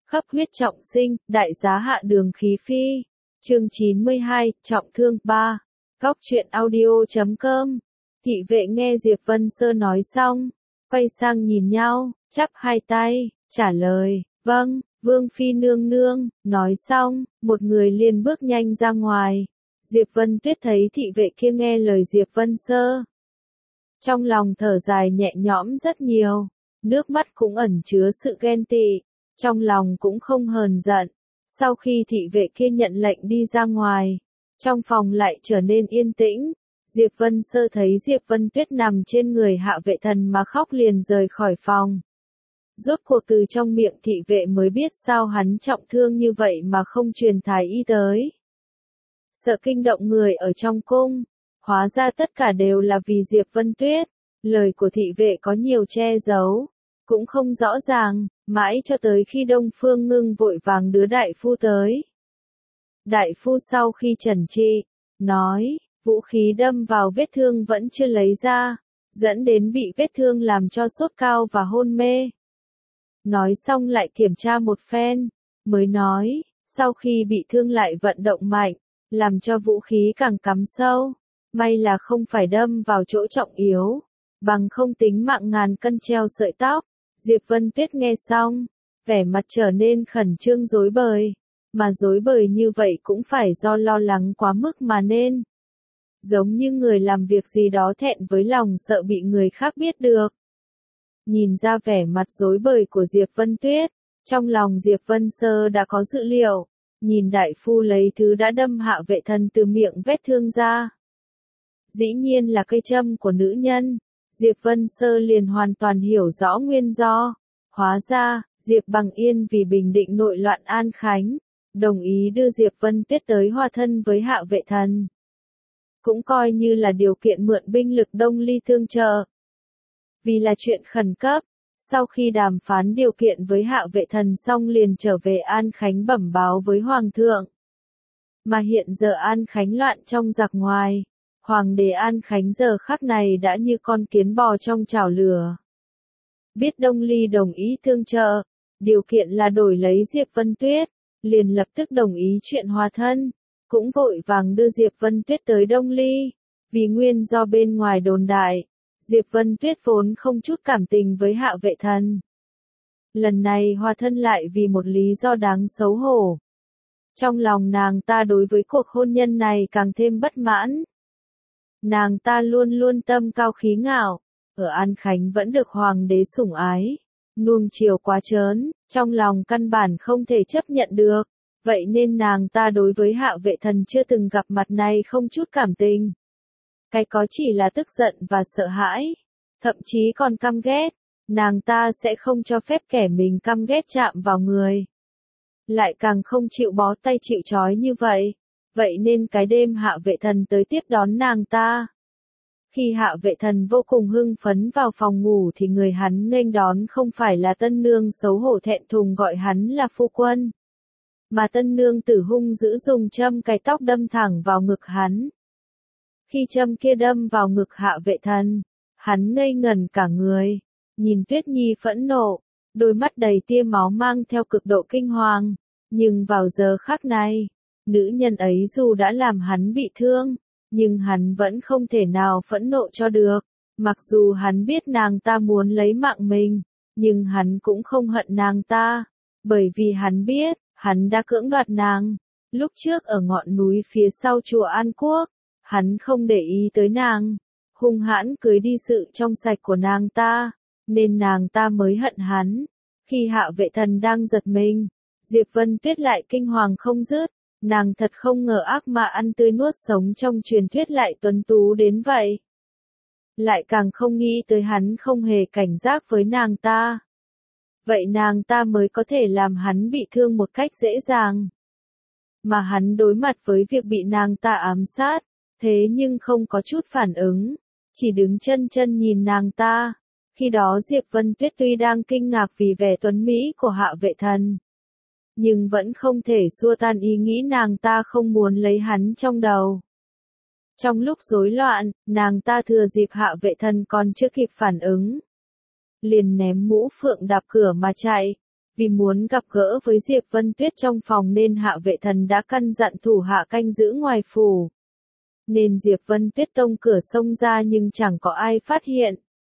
Khắp huyết trọng sinh, đại giá hạ đường khí phi. Chương 92, trọng thương 3. Góc truyện audio.com. Thị vệ nghe Diệp Vân Sơ nói xong, quay sang nhìn nhau, chắp hai tay, trả lời, vâng, Vương Phi nương nương. Nói xong, một người liền bước nhanh ra ngoài. Diệp Vân Tuyết thấy thị vệ kia nghe lời Diệp Vân Sơ, trong lòng thở dài nhẹ nhõm rất nhiều, nước mắt cũng ẩn chứa sự ghen tị, trong lòng cũng không hờn giận. Sau khi thị vệ kia nhận lệnh đi ra ngoài, trong phòng lại trở nên yên tĩnh. Diệp Vân Sơ thấy Diệp Vân Tuyết nằm trên người Hạ Vệ Thần mà khóc liền rời khỏi phòng. Rốt cuộc từ trong miệng thị vệ mới biết sao hắn trọng thương như vậy mà không truyền thái y tới. Sợ kinh động người ở trong cung, hóa ra tất cả đều là vì Diệp Vân Tuyết. Lời của thị vệ có nhiều che giấu, cũng không rõ ràng, mãi cho tới khi Đông Phương Ngưng vội vàng đưa đại phu tới. Đại phu sau khi chẩn trị, nói, vũ khí đâm vào vết thương vẫn chưa lấy ra, dẫn đến bị vết thương làm cho sốt cao và hôn mê. Nói xong lại kiểm tra một phen, mới nói, sau khi bị thương lại vận động mạnh, làm cho vũ khí càng cắm sâu. May là không phải đâm vào chỗ trọng yếu, bằng không tính mạng ngàn cân treo sợi tóc. Diệp Vân Tuyết nghe xong, vẻ mặt trở nên khẩn trương rối bời, mà rối bời như vậy cũng phải do lo lắng quá mức mà nên. Giống như người làm việc gì đó thẹn với lòng sợ bị người khác biết được. Nhìn ra vẻ mặt rối bời của Diệp Vân Tuyết, trong lòng Diệp Vân Sơ đã có dự liệu, nhìn đại phu lấy thứ đã đâm Hạ Vệ Thần từ miệng vết thương ra. Dĩ nhiên là cây châm của nữ nhân. Diệp Vân Sơ liền hoàn toàn hiểu rõ nguyên do. Hóa ra, Diệp Bằng Yên vì bình định nội loạn An Khánh, đồng ý đưa Diệp Vân Tuyết tới hòa thân với Hạ Vệ Thần. Cũng coi như là điều kiện mượn binh lực Đông Ly tương trợ. Vì là chuyện khẩn cấp, sau khi đàm phán điều kiện với Hạ Vệ Thần xong liền trở về An Khánh bẩm báo với Hoàng thượng. Mà hiện giờ An Khánh loạn trong giặc ngoài. Hoàng đế An Khánh giờ khắc này đã như con kiến bò trong chảo lửa. Biết Đông Ly đồng ý tương trợ, điều kiện là đổi lấy Diệp Vân Tuyết, liền lập tức đồng ý chuyện hòa thân, cũng vội vàng đưa Diệp Vân Tuyết tới Đông Ly. Vì nguyên do bên ngoài đồn đại, Diệp Vân Tuyết vốn không chút cảm tình với Hạ Vệ Thần. Lần này hòa thân lại vì một lý do đáng xấu hổ. Trong lòng nàng ta đối với cuộc hôn nhân này càng thêm bất mãn. Nàng ta luôn luôn tâm cao khí ngạo, ở An Khánh vẫn được hoàng đế sủng ái, nuông chiều quá trớn, trong lòng căn bản không thể chấp nhận được, vậy nên nàng ta đối với Hạ Vệ Thần chưa từng gặp mặt này không chút cảm tình. Cái có chỉ là tức giận và sợ hãi, thậm chí còn căm ghét, nàng ta sẽ không cho phép kẻ mình căm ghét chạm vào người. Lại càng không chịu bó tay chịu trói như vậy. Vậy nên cái đêm Hạ Vệ Thần tới tiếp đón nàng ta. Khi Hạ Vệ Thần vô cùng hưng phấn vào phòng ngủ thì người hắn nghênh đón không phải là tân nương xấu hổ thẹn thùng gọi hắn là phu quân. Mà tân nương tử hung dữ dùng châm cài tóc đâm thẳng vào ngực hắn. Khi châm kia đâm vào ngực Hạ Vệ Thần, hắn ngây ngẩn cả người, nhìn Tuyết Nhi phẫn nộ, đôi mắt đầy tia máu mang theo cực độ kinh hoàng. Nhưng vào giờ khắc này, nữ nhân ấy dù đã làm hắn bị thương, nhưng hắn vẫn không thể nào phẫn nộ cho được. Mặc dù hắn biết nàng ta muốn lấy mạng mình, nhưng hắn cũng không hận nàng ta, bởi vì hắn biết, hắn đã cưỡng đoạt nàng. Lúc trước ở ngọn núi phía sau chùa An Quốc, hắn không để ý tới nàng, hung hãn cưới đi sự trong sạch của nàng ta, nên nàng ta mới hận hắn. Khi Hạ Vệ Thần đang giật mình, Diệp Vân Tuyết lại kinh hoàng không dứt. Nàng thật không ngờ ác ma ăn tươi nuốt sống trong truyền thuyết lại tuấn tú đến vậy. Lại càng không nghĩ tới hắn không hề cảnh giác với nàng ta. Vậy nàng ta mới có thể làm hắn bị thương một cách dễ dàng. Mà hắn đối mặt với việc bị nàng ta ám sát, thế nhưng không có chút phản ứng, chỉ đứng chân chân nhìn nàng ta. Khi đó Diệp Vân Tuyết tuy đang kinh ngạc vì vẻ tuấn mỹ của Hạ Vệ Thần, nhưng vẫn không thể xua tan ý nghĩ nàng ta không muốn lấy hắn trong đầu. Trong lúc rối loạn, nàng ta thừa dịp Hạ Vệ Thần còn chưa kịp phản ứng, liền ném mũ phượng đạp cửa mà chạy. Vì muốn gặp gỡ với Diệp Vân Tuyết trong phòng nên Hạ Vệ Thần đã căn dặn thủ hạ canh giữ ngoài phủ. Nên Diệp Vân Tuyết tông cửa xông ra nhưng chẳng có ai phát hiện.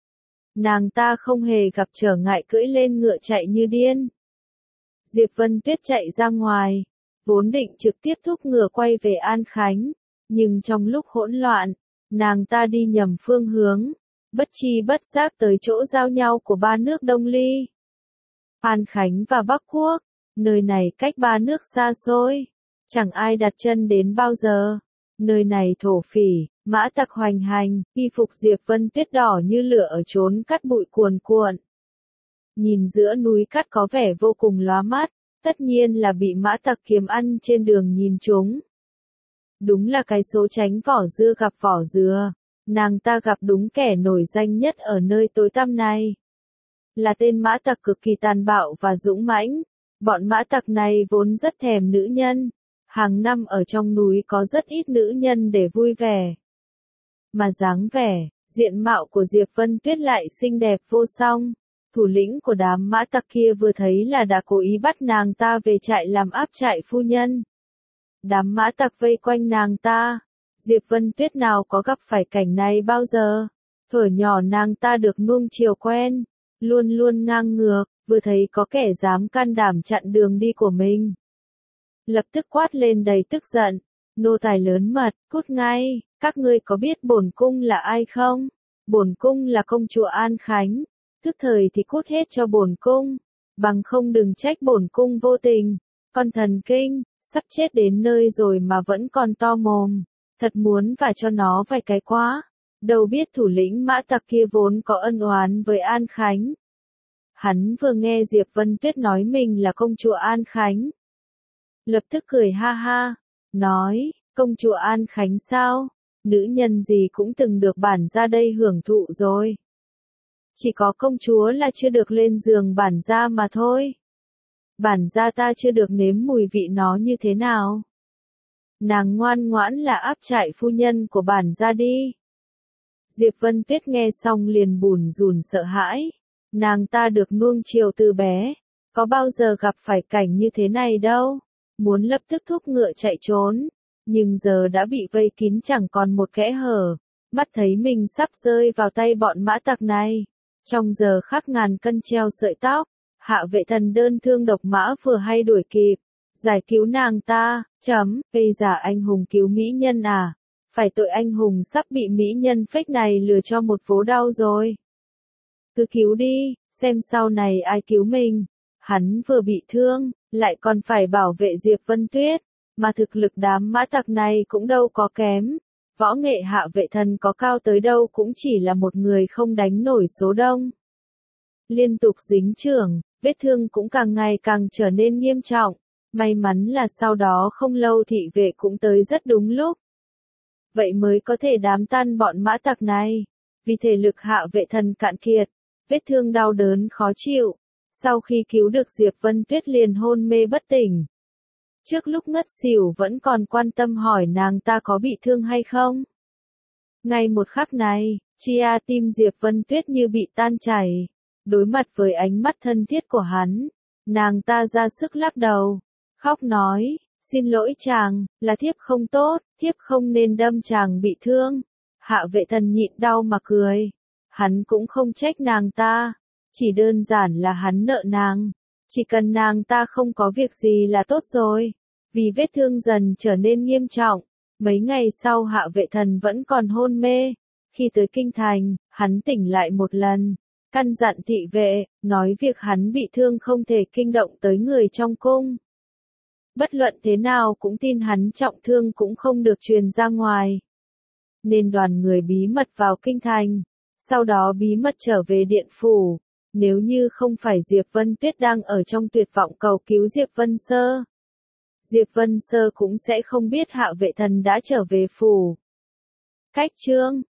Nàng ta không hề gặp trở ngại cưỡi lên ngựa chạy như điên. Diệp Vân Tuyết chạy ra ngoài, vốn định trực tiếp thúc ngựa quay về An Khánh, nhưng trong lúc hỗn loạn, nàng ta đi nhầm phương hướng, bất chi bất giác tới chỗ giao nhau của ba nước Đông Ly. An Khánh và Bắc Quốc, nơi này cách ba nước xa xôi, chẳng ai đặt chân đến bao giờ. Nơi này thổ phỉ, mã tặc hoành hành, y phục Diệp Vân Tuyết đỏ như lửa ở chốn cắt bụi cuồn cuộn. Nhìn giữa núi cát có vẻ vô cùng lóa mắt, tất nhiên là bị mã tặc kiếm ăn trên đường nhìn chúng. Đúng là cái số tránh vỏ dưa gặp vỏ dừa, nàng ta gặp đúng kẻ nổi danh nhất ở nơi tối tăm này. Là tên mã tặc cực kỳ tàn bạo và dũng mãnh, bọn mã tặc này vốn rất thèm nữ nhân. Hàng năm ở trong núi có rất ít nữ nhân để vui vẻ. Mà dáng vẻ, diện mạo của Diệp Vân Tuyết lại xinh đẹp vô song. Thủ lĩnh của đám mã tặc kia vừa thấy là đã cố ý bắt nàng ta về trại làm áp trại phu nhân. Đám mã tặc vây quanh nàng ta. Diệp Vân Tuyết nào có gặp phải cảnh này bao giờ. Thuở nhỏ nàng ta được nuông chiều quen, luôn luôn ngang ngược, vừa thấy có kẻ dám can đảm chặn đường đi của mình. Lập tức quát lên đầy tức giận, nô tài lớn mật, cút ngay, các ngươi có biết bổn cung là ai không? Bổn cung là công chúa An Khánh, tức thời thì cút hết cho bổn cung, bằng không đừng trách bổn cung vô tình, con thần kinh, sắp chết đến nơi rồi mà vẫn còn to mồm, thật muốn vả cho nó vài cái quá, đâu biết thủ lĩnh mã tặc kia vốn có ân oán với An Khánh. Hắn vừa nghe Diệp Vân Tuyết nói mình là công chúa An Khánh. Lập tức cười ha ha, nói, công chúa An Khánh sao? Nữ nhân gì cũng từng được bản gia đây hưởng thụ rồi. Chỉ có công chúa là chưa được lên giường bản gia mà thôi. Bản gia ta chưa được nếm mùi vị nó như thế nào. Nàng ngoan ngoãn là áp trại phu nhân của bản gia đi. Diệp Vân Tuyết nghe xong liền bùn rùn sợ hãi. Nàng ta được nuông chiều từ bé, có bao giờ gặp phải cảnh như thế này đâu. Muốn lập tức thúc ngựa chạy trốn, nhưng giờ đã bị vây kín chẳng còn một kẽ hở, mắt thấy mình sắp rơi vào tay bọn mã tặc này. Trong giờ khắc ngàn cân treo sợi tóc, Hạ Vệ Thần đơn thương độc mã vừa hay đuổi kịp, giải cứu nàng ta, gây giả anh hùng cứu mỹ nhân à, phải tội anh hùng sắp bị mỹ nhân phách này lừa cho một vố đau rồi. Cứ cứu đi, xem sau này ai cứu mình. Hắn vừa bị thương, lại còn phải bảo vệ Diệp Vân Tuyết, mà thực lực đám mã tặc này cũng đâu có kém. Võ nghệ Hạ Vệ Thần có cao tới đâu cũng chỉ là một người không đánh nổi số đông. Liên tục dính chưởng, vết thương cũng càng ngày càng trở nên nghiêm trọng. May mắn là sau đó không lâu thị vệ cũng tới rất đúng lúc. Vậy mới có thể đám tan bọn mã tặc này. Vì thể lực Hạ Vệ Thần cạn kiệt, vết thương đau đớn khó chịu. Sau khi cứu được Diệp Vân Tuyết liền hôn mê bất tỉnh. Trước lúc ngất xỉu vẫn còn quan tâm hỏi nàng ta có bị thương hay không. Ngay một khắc này, chia tim Diệp Vân Tuyết như bị tan chảy. Đối mặt với ánh mắt thân thiết của hắn, nàng ta ra sức lắc đầu, khóc nói, xin lỗi chàng, là thiếp không tốt, thiếp không nên đâm chàng bị thương. Hạ Vệ Thần nhịn đau mà cười. Hắn cũng không trách nàng ta. Chỉ đơn giản là hắn nợ nàng. Chỉ cần nàng ta không có việc gì là tốt rồi. Vì vết thương dần trở nên nghiêm trọng. Mấy ngày sau Hạ Vệ Thần vẫn còn hôn mê. Khi tới kinh thành, hắn tỉnh lại một lần. Căn dặn thị vệ, nói việc hắn bị thương không thể kinh động tới người trong cung. Bất luận thế nào cũng tin hắn trọng thương cũng không được truyền ra ngoài. Nên đoàn người bí mật vào kinh thành. Sau đó bí mật trở về điện phủ. Nếu như không phải Diệp Vân Tuyết đang ở trong tuyệt vọng cầu cứu Diệp Vân Sơ, Diệp Vân Sơ cũng sẽ không biết Hạ Vệ Thần đã trở về phủ. Cách chương